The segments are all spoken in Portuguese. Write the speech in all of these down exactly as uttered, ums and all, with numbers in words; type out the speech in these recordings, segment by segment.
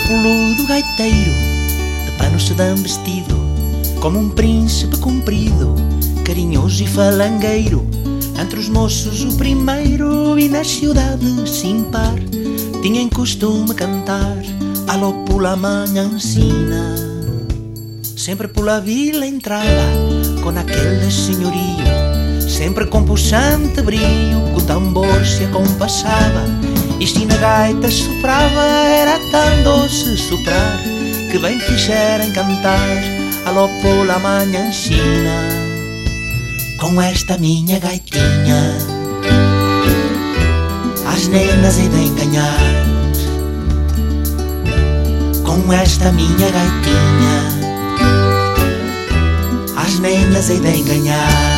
peludo gaiteiro, de pano sedã vestido, como um príncipe comprido, carinhoso e falangueiro. Entre os moços o primeiro, e na cidade sem par tinha em costume cantar alô pela manhãncina. Sempre pela vila entrava com aquele senhorio, sempre com puxante brio, que o tambor se compassava, e se na gaita soprava era tão doce soprar, que bem fizeram cantar alô pela manhãncina. Com esta minha gaitinha as nenas hei de enganhar, com esta minha gaitinha as nenas hei de enganhar.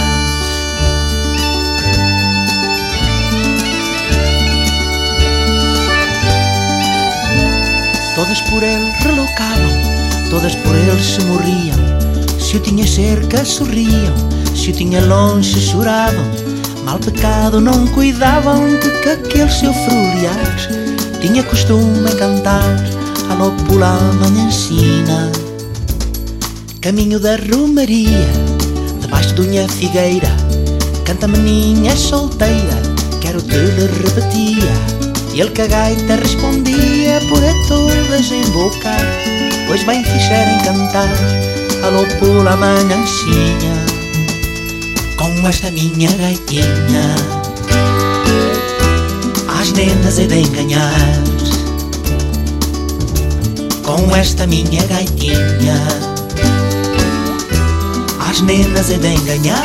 Todas por ele reloucavam, todas por ele se morriam. Se o tinha cerca sorriam, se o tinha longe choravam. Mal pecado não cuidavam de que aquele seu fruliar tinha costume a cantar alô pela manhãncina. Caminho da romaria, debaixo de unha figueira, canta meninha solteira, quero te lhe repetia. E ele que a gaita respondia por a todas embocar, pois bem fizeram cantar alô pela manhãncina. Com esta minha gaitinha as nenas hei de enganhar, com esta minha gaitinha as nenas hei de enganhar.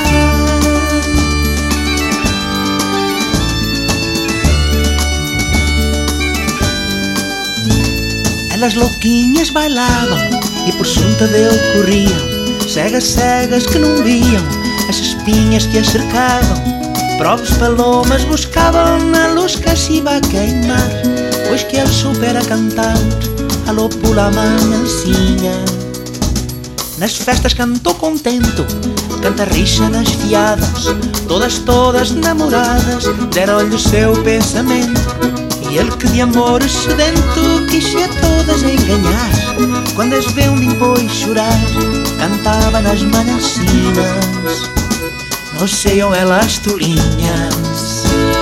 Elas louquinhas bailavam e por junta dele corriam, cegas, cegas que não viam as espinhas que as cercavam. Próprios palomas buscavam na luz que se iba a queimar, pois que ele soubera cantar alô pela manhãncina. Nas festas cantou contento, canta rixa das fiadas, todas, todas namoradas deram-lhe o seu pensamento. E ele que de amor sedento quis a todas enganar, quando as vê um depois chorar, cantava nas manhãncinas. Não seiam elas tolinhas,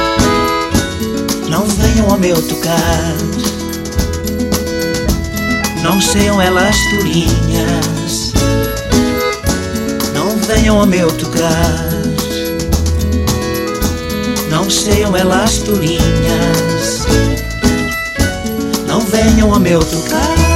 não venham ao meu tocar. Não seiam elas tolinhas, não venham ao meu tocar. Não seiam elas tolinhas, não venham ao meu tocar.